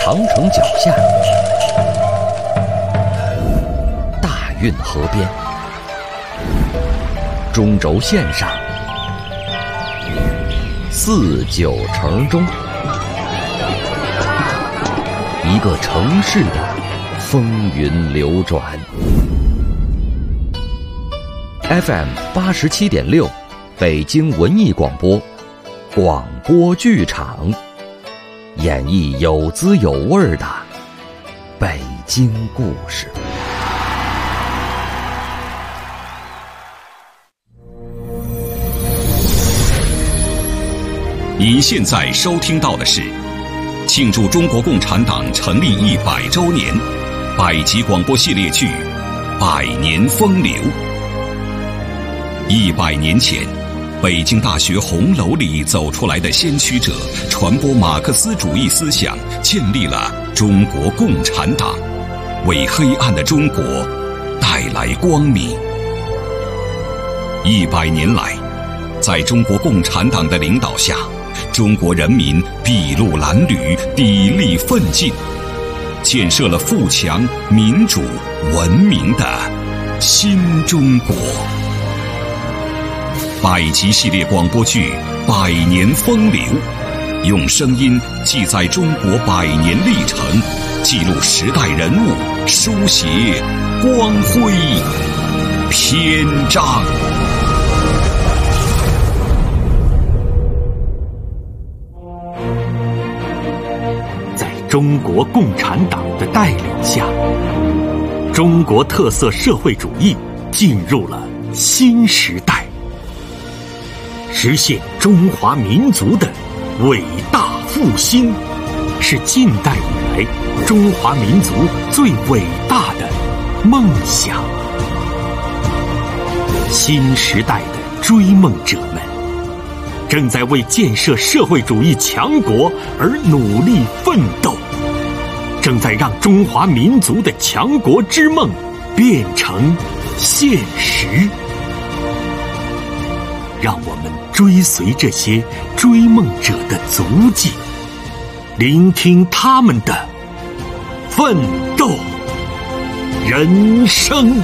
长城脚下，大运河边，中轴线上，四九城中，一个城市的风云流转。FM 87.6，北京文艺广播，广播剧场，演绎有滋有味的北京故事。 您现在收听到的是庆祝中国共产党成立100周年百集广播系列剧《百年风流》。100年前，北京大学红楼里走出来的先驱者，传播马克思主义思想，建立了中国共产党，为黑暗的中国带来光明。100年来，在中国共产党的领导下，中国人民筚路蓝缕，砥砺奋进，建设了富强、民主、文明的新中国。百集系列广播剧《百年风流》，用声音记载中国100年历程，记录时代人物，书写光辉篇章。 在中国共产党的带领下，中国特色社会主义进入了新时代，实现中华民族的伟大复兴，是近代以来中华民族最伟大的梦想。新时代的追梦者们正在为建设社会主义强国而努力奋斗，正在让中华民族的强国之梦变成现实。让我们追随这些追梦者的足迹，聆听他们的奋斗人生。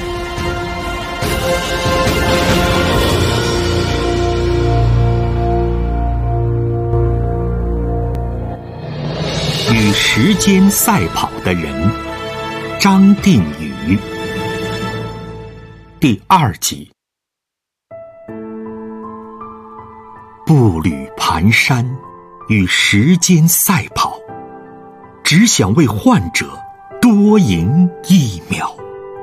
与时间赛跑的人，张定宇。第2集。步履蹒跚，与时间赛跑，只想为患者多赢1秒。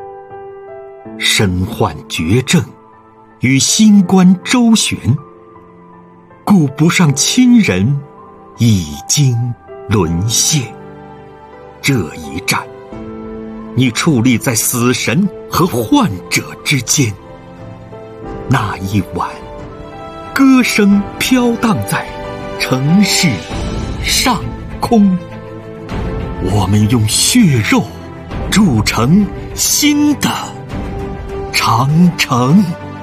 身患绝症，与新冠周旋，顾不上亲人已经沦陷。这一战，你矗立在死神和患者之间。那一晚，歌声飘荡在城市上空，我们用血肉筑成新的长城。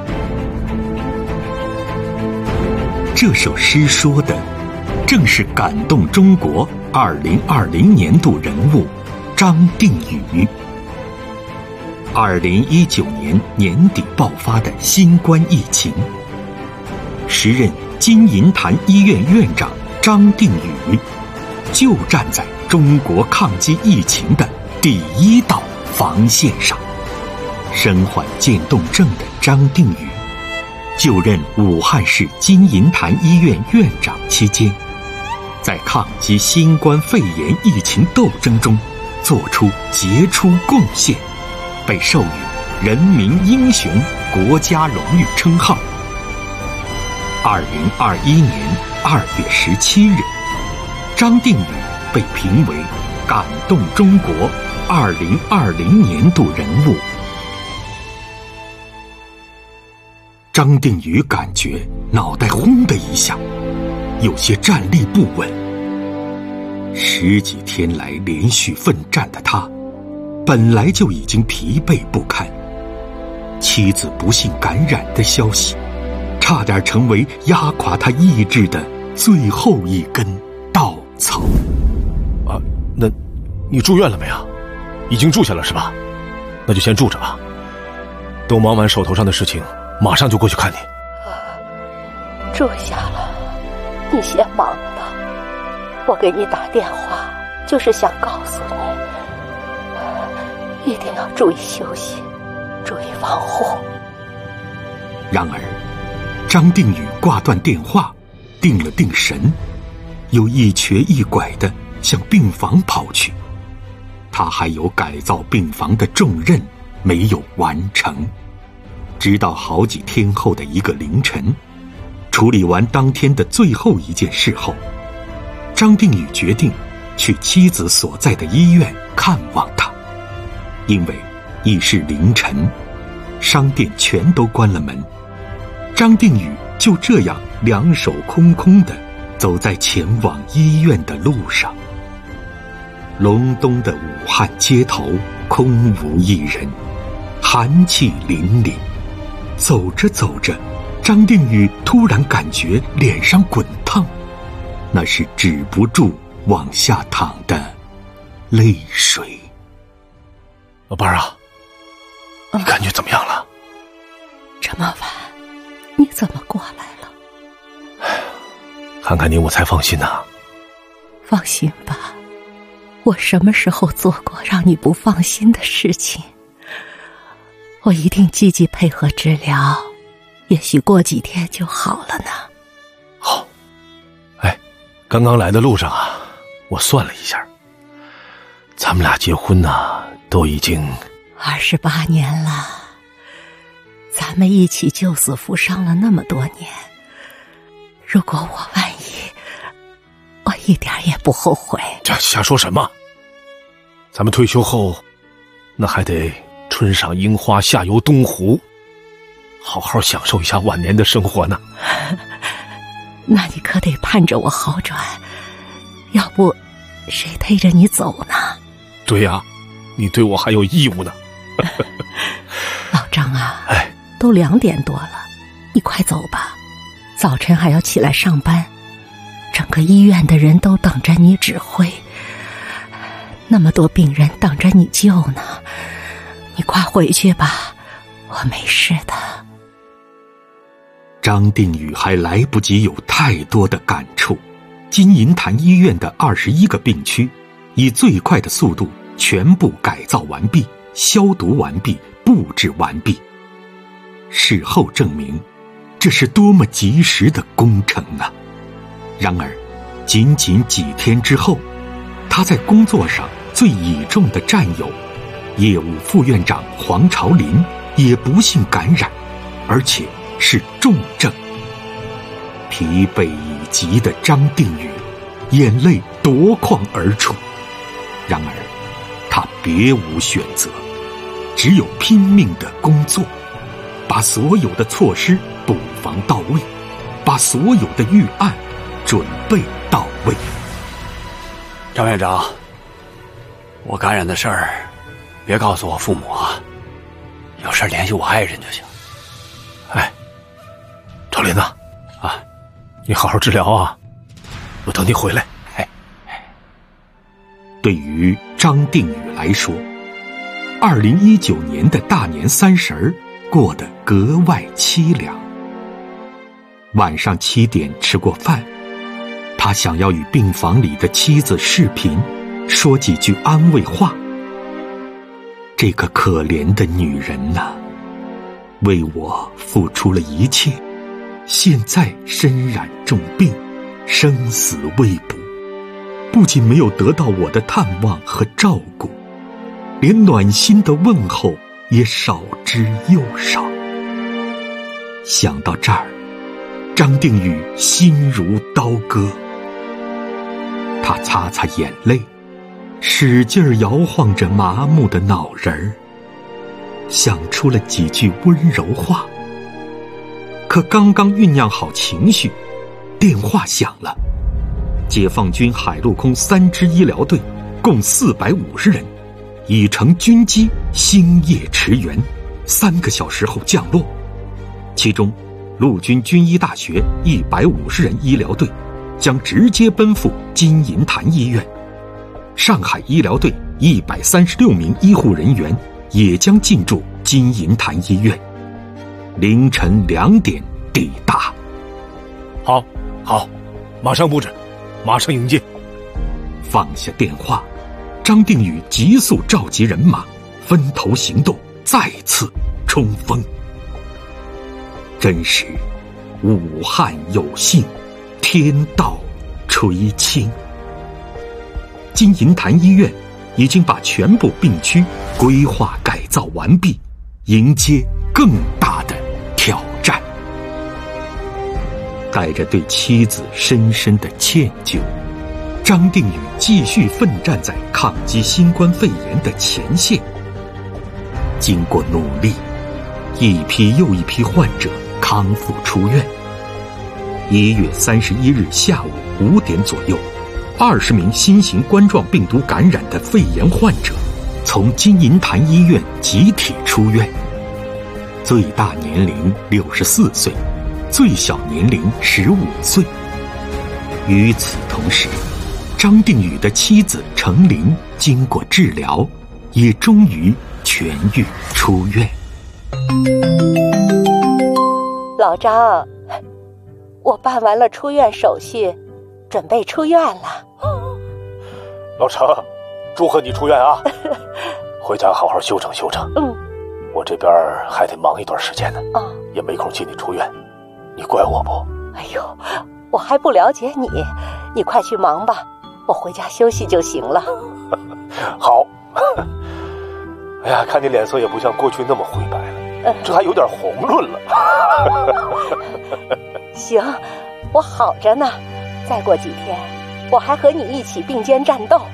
这首诗说的正是感动中国2020年度人物张定宇。2019年年底爆发的新冠疫情，时任金银潭医院院长张定宇就站在中国抗击疫情的第1道防线上。身患渐冻症的张定宇就任武汉市金银潭医院院长期间，在抗击新冠肺炎疫情斗争中做出杰出贡献，被授予人民英雄国家荣誉称号。2021年2月17日，张定宇被评为感动中国2020年度人物。张定宇感觉脑袋轰的一下，有些站立不稳。10几天来连续奋战的他，本来就已经疲惫不堪，妻子不幸感染的消息，差点成为压垮他意志的最后一根稻草。 你住院了没有？已经住下了是吧？那就先住着吧。等忙完手头上的事情，马上就过去看你。 住下了，你先忙吧。我给你打电话，就是想告诉你，一定要注意休息，注意防护。 然而，张定宇挂断电话，定了定神，又一瘸一拐地向病房跑去。他还有改造病房的重任没有完成。直到好几天后的一个凌晨，处理完当天的最后一件事后，张定宇决定去妻子所在的医院看望她。因为已是凌晨，商店全都关了门，张定宇就这样两手空空地走在前往医院的路上。隆冬的武汉街头空无一人，寒气凛凛。走着走着，张定宇突然感觉脸上滚烫，那是止不住往下淌的泪水。 老伴儿啊，你感觉怎么样了？ 这么晚，你怎么过来了？ 看看你我才放心呐。 放心吧，我什么时候做过让你不放心的事情？我一定积极配合治疗，也许过几天就好了呢。 好。哎，刚刚来的路上啊，我算了一下，咱们俩结婚呢，都已经 28年了，咱们一起救死扶伤了那么多年。如果我一点也不后悔。 这瞎说什么？咱们退休后，那还得春赏樱花，夏游东湖，好好享受一下晚年的生活呢。 那你可得盼着我好转，要不谁陪着你走呢？ 对呀，你对我还有义务呢。 老张啊，都2点多了，你快走吧，早晨还要起来上班，整个医院的人都等着你指挥，那么多病人等着你救呢。你快回去吧，我没事的。 张定宇还来不及有太多的感触，金银潭医院的21个病区以最快的速度全部改造完毕，消毒完毕，布置完毕。事后证明，这是多么及时的工程啊！然而，仅仅几天之后，他在工作上最倚重的战友业务副院长黄朝林也不幸感染，而且是重症。疲惫已极的张定宇眼泪夺眶而出，然而他别无选择，只有拼命的工作，把所有的措施布防到位，把所有的预案准备到位。 张院长，我感染的事儿别告诉我父母啊，有事联系我爱人就行。 哎，朝林呐，你好好治疗啊，我等你回来。 对于张定宇来说，2019年的大年30过得格外凄凉。晚上7点吃过饭，他想要与病房里的妻子视频，说几句安慰话。这个可怜的女人呐，为我付出了一切，现在身染重病，生死未卜，不仅没有得到我的探望和照顾，连暖心的问候也少之又少。想到这儿，张定宇心如刀割。他擦擦眼泪，使劲摇晃着麻木的脑仁儿，想出了几句温柔话。可刚刚酝酿好情绪，电话响了。解放军海陆空3支医疗队共450人，已乘军机星夜驰援，3个小时后降落。其中陆军军医大学150人医疗队将直接奔赴金银潭医院。 上海医疗队136名医护人员也将进驻金银潭医院，凌晨2点抵达。 好，马上布置，马上迎接。 放下电话，张定宇急速召集人马，分头行动，再次冲锋。真是武汉有幸，天道垂青。金银潭医院已经把全部病区规划改造完毕，迎接更大的挑战。带着对妻子深深的歉疚，张定宇继续奋战在抗击新冠肺炎的前线。经过努力，一批又一批患者康复出院。1月31日下午5点左右，20名新型冠状病毒感染的肺炎患者从金银潭医院集体出院，最大年龄64岁，最小年龄15岁。与此同时，张定宇的妻子程琳经过治疗，也终于痊愈出院。 老张，我办完了出院手续，准备出院了。 老程，祝贺你出院啊！回家好好休整休整。我这边还得忙一段时间呢，也没空接你出院，你怪我不？ 哎呦，我还不了解你，你快去忙吧，我回家休息就行了。 好。哎呀，看你脸色也不像过去那么灰白了，这还有点红润了。 行，我好着呢，再过几天我还和你一起并肩战斗。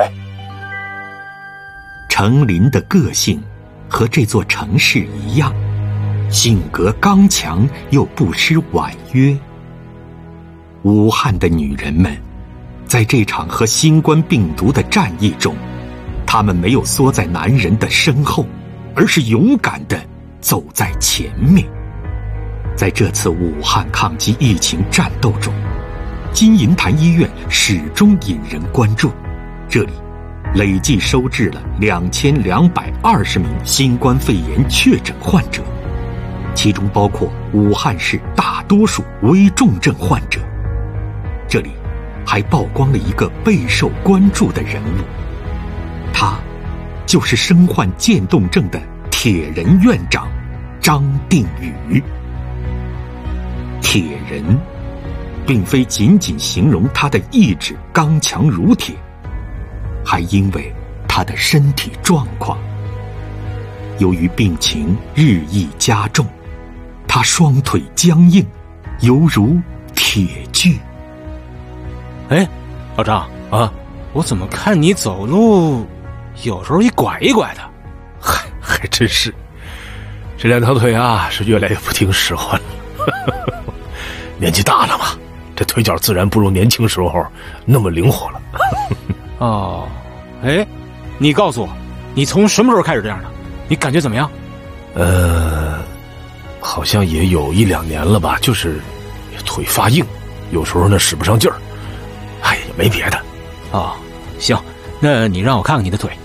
程琳的个性和这座城市一样，性格刚强又不失婉约。武汉的女人们在这场和新冠病毒的战役中，她们没有缩在男人的身后，而是勇敢地走在前面。在这次武汉抗击疫情战斗中，金银潭医院始终引人关注，这里累计收治了2220名新冠肺炎确诊患者，其中包括武汉市大多数危重症患者。这里还曝光了一个备受关注的人物，他就是身患渐冻症的铁人院长张定宇。铁人并非仅仅形容他的意志刚强如铁，还因为他的身体状况。由于病情日益加重，他双腿僵硬，犹如铁锯。 老张啊，我怎么看你走路有时候一拐一拐的？ 还真是，这2条腿啊是越来越不听使唤了。年纪大了嘛，这腿脚自然不如年轻时候那么灵活了。 哦，你告诉我，你从什么时候开始这样的？你感觉怎么样？ 好像也有1-2年了吧，就是腿发硬，有时候呢使不上劲儿。也没别的。 行，那你让我看看你的腿。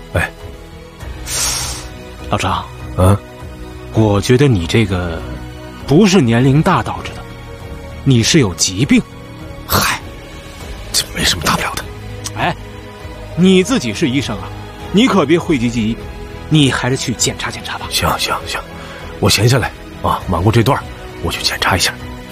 老张，我觉得你这个不是年龄大导致的，你是有疾病。 这没什么大不了的。 你自己是医生啊，你可别讳疾忌医，你还是去检查检查吧。 行，我闲下来啊，忙过这段，我去检查一下。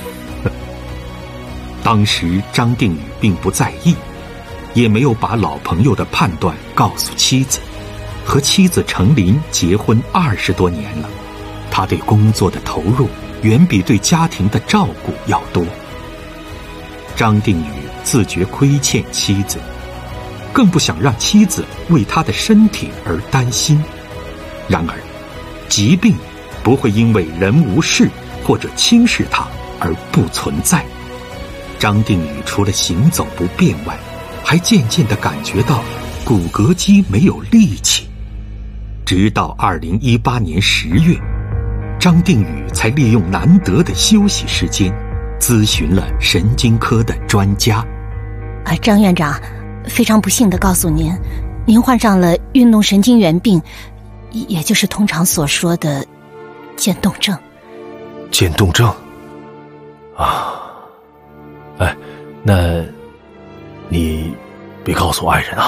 当时张定宇并不在意，也没有把老朋友的判断告诉妻子。和妻子程琳结婚20多年了，他对工作的投入远比对家庭的照顾要多。张定宇自觉亏欠妻子，更不想让妻子为他的身体而担心。然而，疾病不会因为人无事或者轻视他而不存在。张定宇除了行走不便外，还渐渐地感觉到骨骼肌没有力气。直到2018年10月，张定宇才利用难得的休息时间，咨询了神经科的专家。 张院长， 非常不幸地告诉您，您患上了运动神经元病，也就是通常所说的渐冻症。 渐冻症啊，哎，那你别告诉我爱人啊。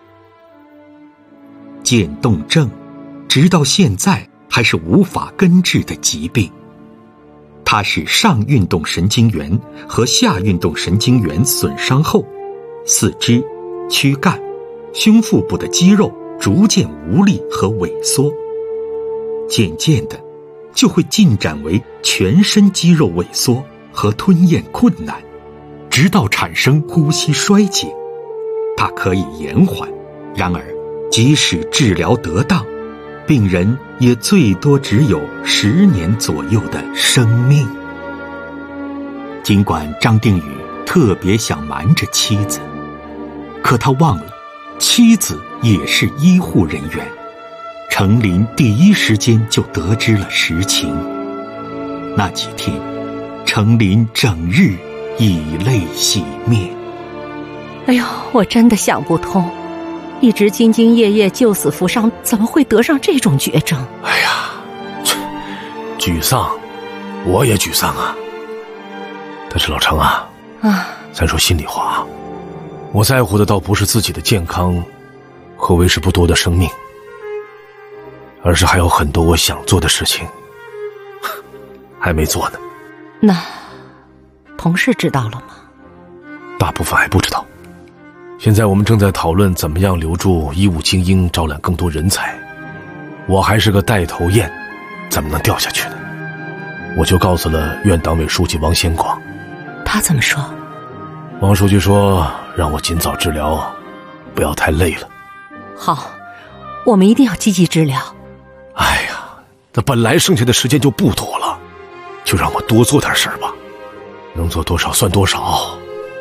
渐冻症直到现在还是无法根治的疾病，它是上运动神经元和下运动神经元损伤后，四肢、躯干、胸腹部的肌肉逐渐无力和萎缩，渐渐的就会进展为全身肌肉萎缩和吞咽困难，直到产生呼吸衰竭。它可以延缓，然而即使治疗得当，病人也最多只有10年左右的生命。尽管张定宇特别想瞒着妻子，可他忘了妻子也是医护人员。程琳第一时间就得知了实情。那几天，程琳整日以泪洗面。 哎呦，我真的想不通，一直兢兢业业救死扶伤，怎么会得上这种绝症？ 哎呀，沮丧，我也沮丧啊。但是老程啊，咱说心里话，我在乎的倒不是自己的健康和为时不多的生命，而是还有很多我想做的事情还没做呢。 那同事知道了吗？ 大部分还不知道。现在我们正在讨论怎么样留住医务精英，招揽更多人才。我还是个带头雁，怎么能掉下去呢？我就告诉了院党委书记王先广。 他怎么说？ 王书记说让我尽早治疗，不要太累了。 好，我们一定要积极治疗。 哎呀，那本来剩下的时间就不多了，就让我多做点事儿吧，能做多少算多少。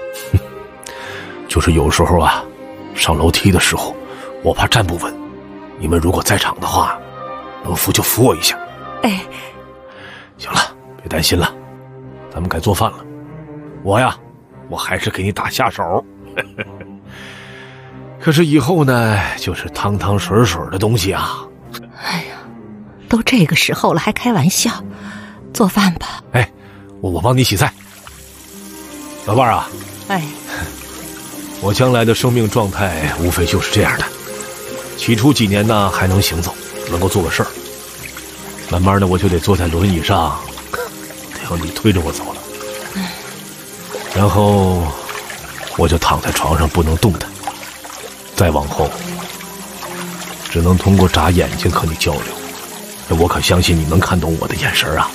就是有时候啊，上楼梯的时候，我怕站不稳，你们如果在场的话，能扶就扶我一下。 哎， 行了，别担心了，咱们该做饭了。我还是给你打下手。可是以后呢，就是汤汤水水的东西啊。 哎呀，都这个时候了还开玩笑，做饭吧。 哎，我帮你洗菜。老伴儿啊， 哎， 我将来的生命状态无非就是这样的，起初几年呢还能行走，能够做个事儿，慢慢的我就得坐在轮椅上，得要你推着我走了。然后我就躺在床上不能动弹，再往后只能通过眨眼睛和你交流。我可相信你能看懂我的眼神啊。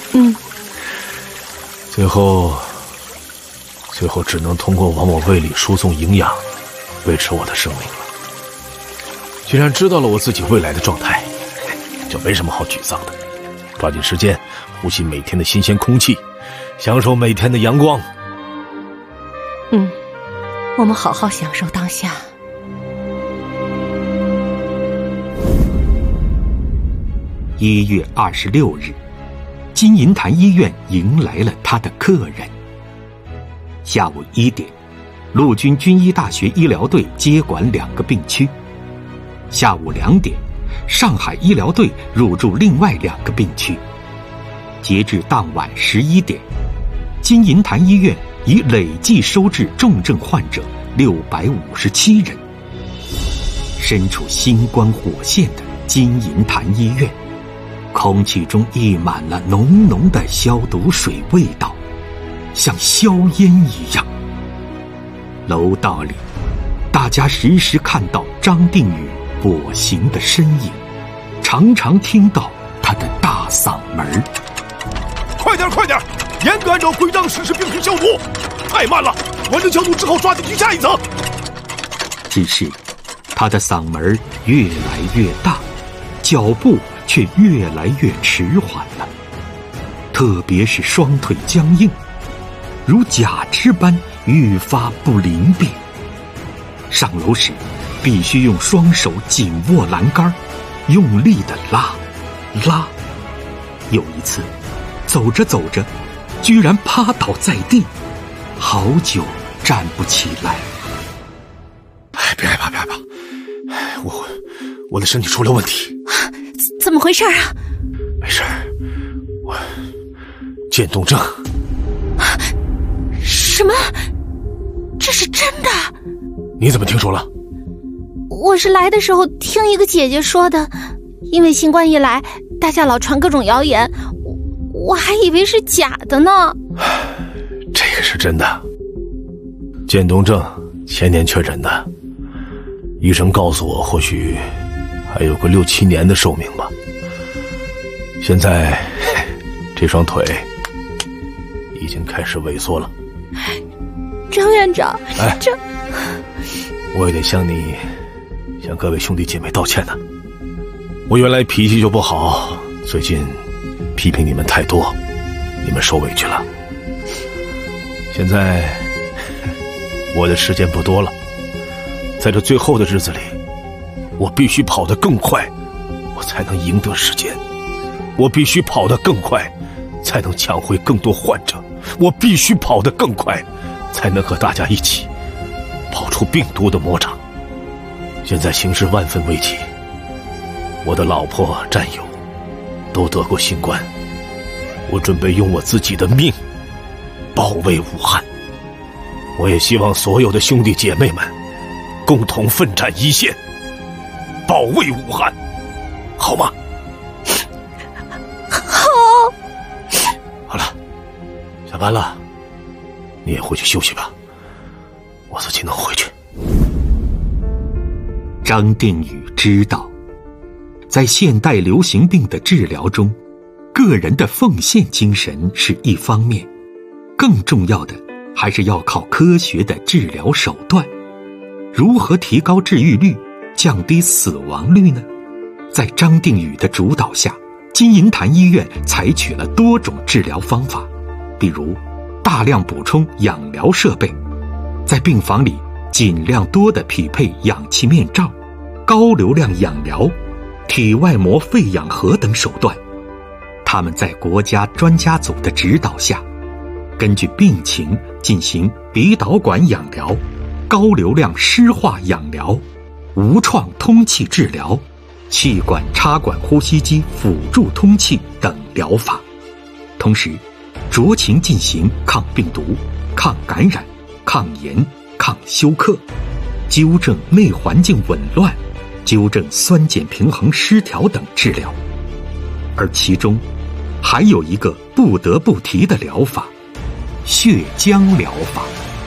最后只能通过往我胃里输送营养维持我的生命了。既然知道了我自己未来的状态，就没什么好沮丧的，抓紧时间呼吸每天的新鲜空气，享受每天的阳光。 我们好好享受当下。 1月26日，金银潭医院迎来了他的客人。下午1点，陆军军医大学医疗队接管2个病区。下午2点，上海医疗队入驻另外2个病区。截至当晚11点，金银潭医院已累计收治重症患者657人。身处新冠火线的金银潭医院，空气中溢满了浓浓的消毒水味道，像硝烟一样。楼道里，大家时时看到张定宇跛行的身影，常常听到他的大嗓门： 快点快点，严格按照规章实施病菌消毒，太慢了，完成消毒之后抓紧去下一层。 只是他的嗓门越来越大，脚步却越来越迟缓了，特别是双腿僵硬，如假肢般愈发不灵便。上楼时必须用双手紧握栏杆，用力地拉。有一次走着走着，居然趴倒在地，好久站不起来。 别害怕，别害怕，我的身体出了问题。 怎么回事啊？ 没事，我渐冻症。 什么？这是真的？ 你怎么听说了？ 我是来的时候听一个姐姐说的，因为新冠一来，大家老传各种谣言，我还以为是假的呢。 这个是真的，渐冻症前年确诊的，医生告诉我或许还有个6、7年的寿命吧。现在这双腿已经开始萎缩了。 张院长，这我也得向各位兄弟姐妹道歉呢。我原来脾气就不好，最近批评你们太多，你们受委屈了。现在我的时间不多了，在这最后的日子里，我必须跑得更快，我才能赢得时间。我必须跑得更快，才能抢回更多患者。我必须跑得更快，才能和大家一起跑出病毒的魔掌。现在形势万分危急，我的老婆战友都得过新冠，我准备用我自己的命保卫武汉。我也希望所有的兄弟姐妹们共同奋战一线，保卫武汉，好吗？好了，下班了，你也回去休息吧，我自己能回去。 张定宇知道，在现代流行病的治疗中，个人的奉献精神是一方面，更重要的还是要靠科学的治疗手段。如何提高治愈率，降低死亡率呢？在张定宇的主导下，金银潭医院采取了多种治疗方法，比如大量补充氧疗设备，在病房里尽量多地匹配氧气面罩、高流量氧疗、体外膜肺氧核等手段。他们在国家专家组的指导下，根据病情进行鼻导管氧疗、高流量湿化氧疗、无创通气治疗、气管插管呼吸机辅助通气等疗法，同时酌情进行抗病毒、抗感染、抗炎、抗休克，纠正内环境紊乱，纠正酸碱平衡失调等治疗。而其中还有一个不得不提的疗法——血浆疗法。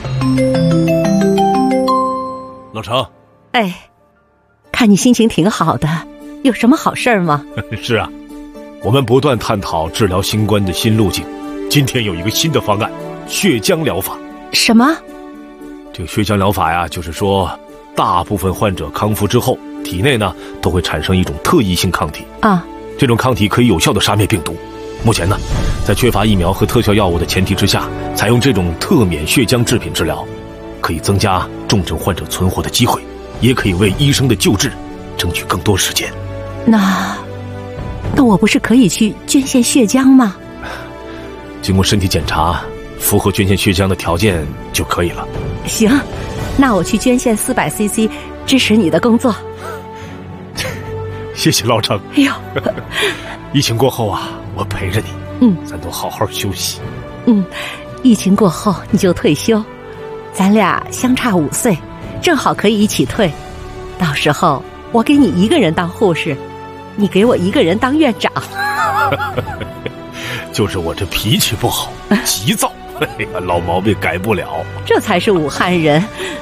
老程， 看你心情挺好的，有什么好事儿吗？ 是啊，我们不断探讨治疗新冠的新路径，今天有一个新的方案——血浆疗法。 什么？ 这个血浆疗法呀，就是说大部分患者康复之后，体内呢都会产生一种特异性抗体啊，这种抗体可以有效地杀灭病毒。目前呢，在缺乏疫苗和特效药物的前提之下，采用这种特免血浆制品治疗，可以增加重症患者存活的机会，也可以为医生的救治争取更多时间。 那我不是可以去捐献血浆吗？ 经过身体检查，符合捐献血浆的条件就可以了。 行，那我去捐献400cc，支持你的工作。 谢谢老程。 哎呦， 疫情过后啊，我陪着你，咱都好好休息。 疫情过后你就退休，咱俩相差5岁，正好可以一起退。到时候我给你一个人当护士，你给我一个人当院长。 就是我这脾气不好，急躁，老毛病改不了。 这才是武汉人，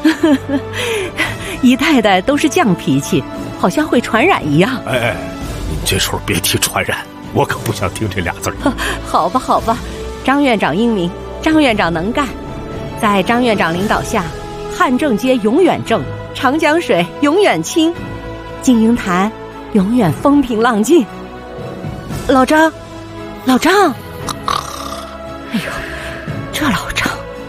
一代代都是犟脾气，好像会传染一样。 你这时候别提传染，我可不想听这俩字儿。 好吧好吧，张院长英明，张院长能干，在张院长领导下，汉正街永远正，长江水永远清，金银潭永远风平浪静。老张，哎呦，这老张。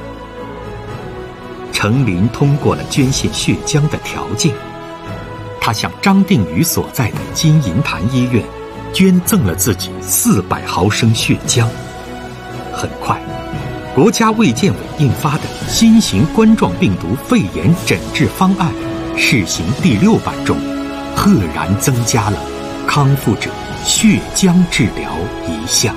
程琳通过了捐献血浆的条件，他向张定宇所在的金银潭医院捐赠了自己400毫升血浆。很快，国家卫健委印发的新型冠状病毒肺炎诊治方案试行第6版中，赫然增加了康复者血浆治疗一项。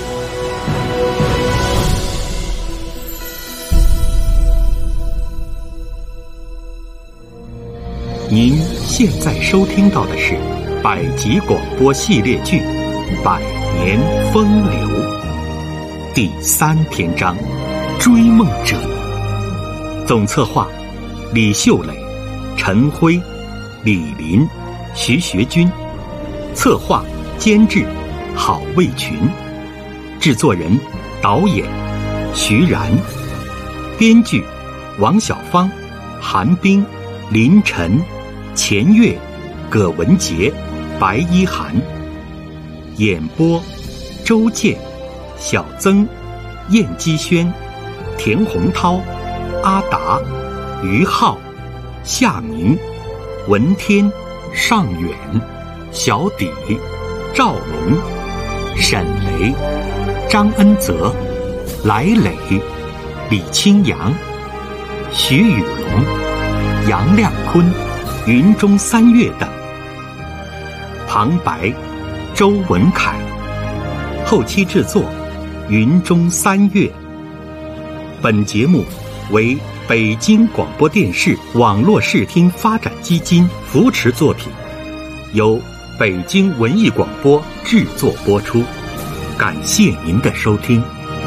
您现在收听到的是百集广播系列剧《百年风流》第3篇章《追梦者》，总策划李秀磊、陈辉、李林、徐学军，策划监制郝卫群，制作人导演徐然，编剧王小芳、韩冰、林晨、钱月、葛文杰、白一涵，演播周健、小曾、燕基轩、田洪涛、阿达、于浩、夏明、文天、尚远、小底、赵龙、沈雷、张恩泽、来磊、李清扬、徐雨龙、杨亮坤、云中三月等。旁白周文凯，后期制作云中三月。本节目为北京广播电视网络视听发展基金扶持作品，由北京文艺广播制作播出。感谢您的收听。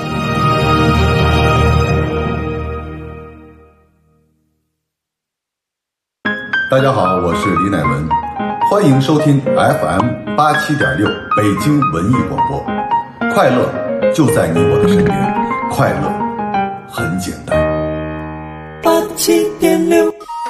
大家好，我是李乃文，欢迎收听 FM87.6 北京文艺广播。快乐就在你我的身边，快乐很简单。 87.6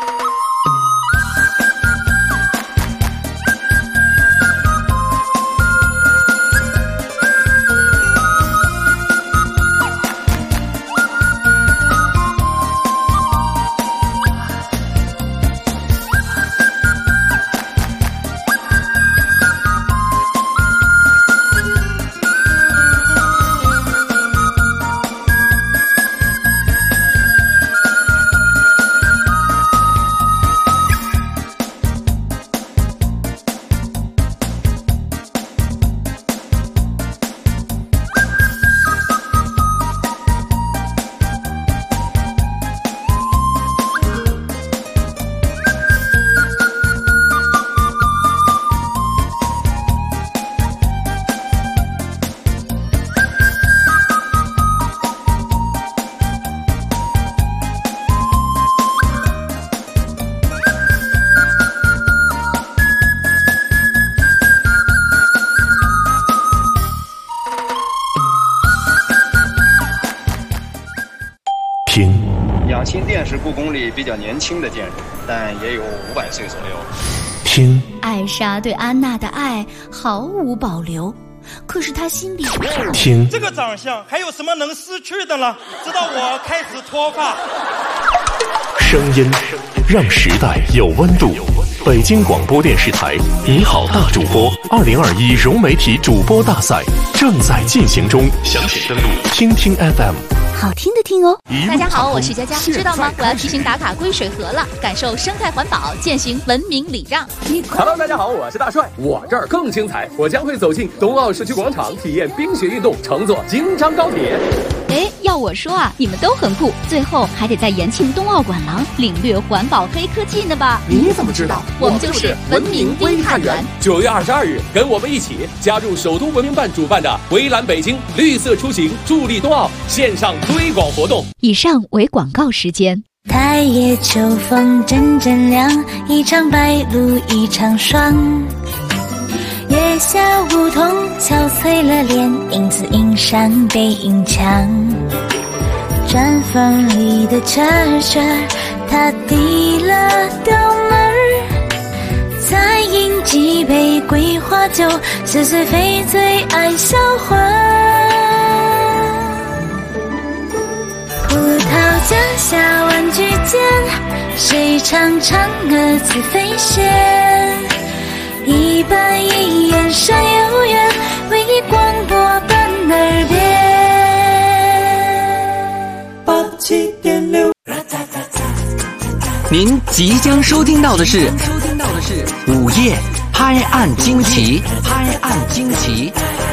养心殿是故宫里比较年轻的建筑，但也有500岁左右。 听， 艾莎对安娜的爱毫无保留，可是她心里听， 这个长相还有什么能失去的呢？直到我开始脱发。 声音让时代有温度。北京广播电视台你好大主播2021融媒体主播大赛正在进行中，详情登录听听 FM。 好听的听哦。 大家好，我是佳佳，知道吗？我要提醒打卡归水河了，感受生态环保，践行文明礼让。 Hello， 大家好，我是大帅，我这儿更精彩，我将会走进冬奥社区广场，体验冰雪运动，乘坐京张高铁。 哎，要我说啊，你们都很酷，最后还得在延庆冬奥馆廊领略环保黑科技呢吧？ 你怎么知道？ 我们就是文明微探员。 9月22日，跟我们一起加入首都文明办主办的围栏北京绿色出行助力冬奥线上推广活动。 以上为广告时间。 太夜秋风阵阵凉，一场白露一场霜。月下梧桐憔悴了脸，影子映上背影墙。毡房里的车车，他递了刀门，再饮几杯桂花酒，似是非最爱销魂。葡萄架下玩具间，谁唱嫦娥自飞仙？一板一眼山有缘，为你广播伴耳边。 87.6。 您即将收听到的是午夜拍案惊奇，拍案惊奇。